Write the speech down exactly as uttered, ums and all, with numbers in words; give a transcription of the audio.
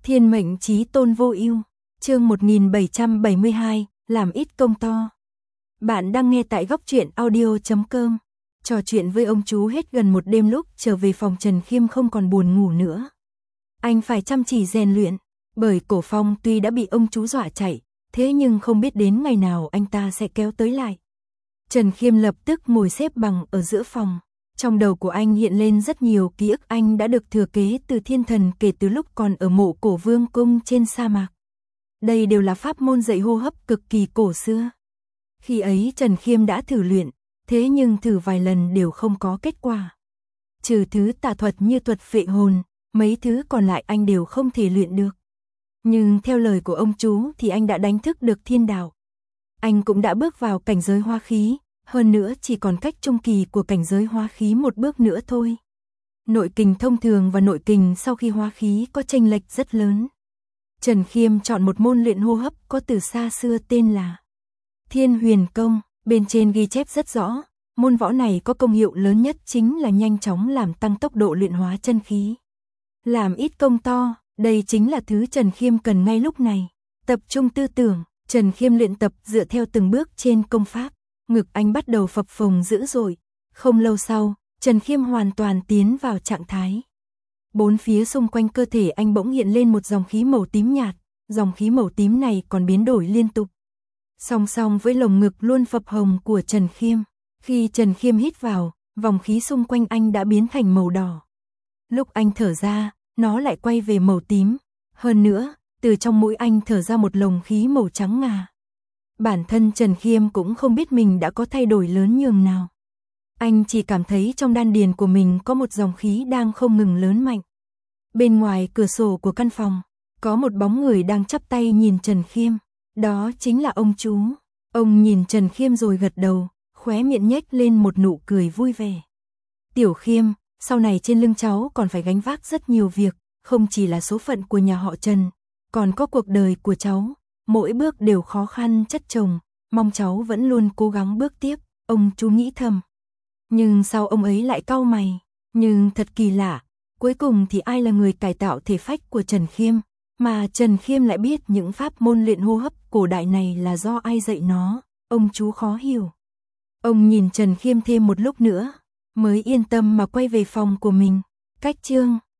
Thiên mệnh chí tôn vô ưu, chương một nghìn bảy trăm bảy mươi hai, làm ít công to. Bạn đang nghe tại góc truyện audio chấm com. Trò chuyện với ông chú hết gần một đêm, lúc trở về phòng Trần Khiêm không còn buồn ngủ nữa. Anh phải chăm chỉ rèn luyện, bởi Cổ Phong tuy đã bị ông chú dọa chạy, thế nhưng không biết đến ngày nào anh ta sẽ kéo tới lại. Trần Khiêm lập tức ngồi xếp bằng ở giữa phòng. Trong đầu của anh hiện lên rất nhiều ký ức anh đã được thừa kế từ thiên thần kể từ lúc còn ở mộ Cổ Vương cung trên sa mạc. Đây đều là pháp môn dạy hô hấp cực kỳ cổ xưa. Khi ấy Trần Khiêm đã thử luyện, thế nhưng thử vài lần đều không có kết quả. Trừ thứ tà thuật như thuật phệ hồn, mấy thứ còn lại anh đều không thể luyện được. Nhưng theo lời của ông chú thì anh đã đánh thức được thiên đạo. Anh cũng đã bước vào cảnh giới hóa khí. Hơn nữa chỉ còn cách trung kỳ của cảnh giới hóa khí một bước nữa thôi. Nội kình thông thường và nội kình sau khi hóa khí có chênh lệch rất lớn. Trần Khiêm chọn một môn luyện hô hấp có từ xa xưa tên là Thiên Huyền Công. Bên trên ghi chép rất rõ, môn võ này có công hiệu lớn nhất chính là nhanh chóng làm tăng tốc độ luyện hóa chân khí. Làm ít công to, đây chính là thứ Trần Khiêm cần ngay lúc này. Tập trung tư tưởng, Trần Khiêm luyện tập dựa theo từng bước trên công pháp. Ngực anh bắt đầu phập phồng dữ dội. Không lâu sau, Trần Khiêm hoàn toàn tiến vào trạng thái. Bốn phía xung quanh cơ thể anh bỗng hiện lên một dòng khí màu tím nhạt. Dòng khí màu tím này còn biến đổi liên tục. Song song với lồng ngực luôn phập hồng của Trần Khiêm. Khi Trần Khiêm hít vào, vòng khí xung quanh anh đã biến thành màu đỏ. Lúc anh thở ra, nó lại quay về màu tím. Hơn nữa, từ trong mũi anh thở ra một lồng khí màu trắng ngà. Bản thân Trần Khiêm cũng không biết mình đã có thay đổi lớn nhường nào. Anh chỉ cảm thấy trong đan điền của mình có một dòng khí đang không ngừng lớn mạnh. Bên ngoài cửa sổ của căn phòng, có một bóng người đang chắp tay nhìn Trần Khiêm. Đó chính là ông chú. Ông nhìn Trần Khiêm rồi gật đầu, khóe miệng nhếch lên một nụ cười vui vẻ. Tiểu Khiêm, sau này trên lưng cháu còn phải gánh vác rất nhiều việc, không chỉ là số phận của nhà họ Trần, còn có cuộc đời của cháu. Mỗi bước đều khó khăn chất chồng, mong cháu vẫn luôn cố gắng bước tiếp, ông chú nghĩ thầm. Nhưng sao ông ấy lại cau mày? Nhưng thật kỳ lạ, cuối cùng thì ai là người cải tạo thể phách của Trần Khiêm, mà Trần Khiêm lại biết những pháp môn luyện hô hấp cổ đại này là do ai dạy nó, ông chú khó hiểu. Ông nhìn Trần Khiêm thêm một lúc nữa, mới yên tâm mà quay về phòng của mình. Cách chương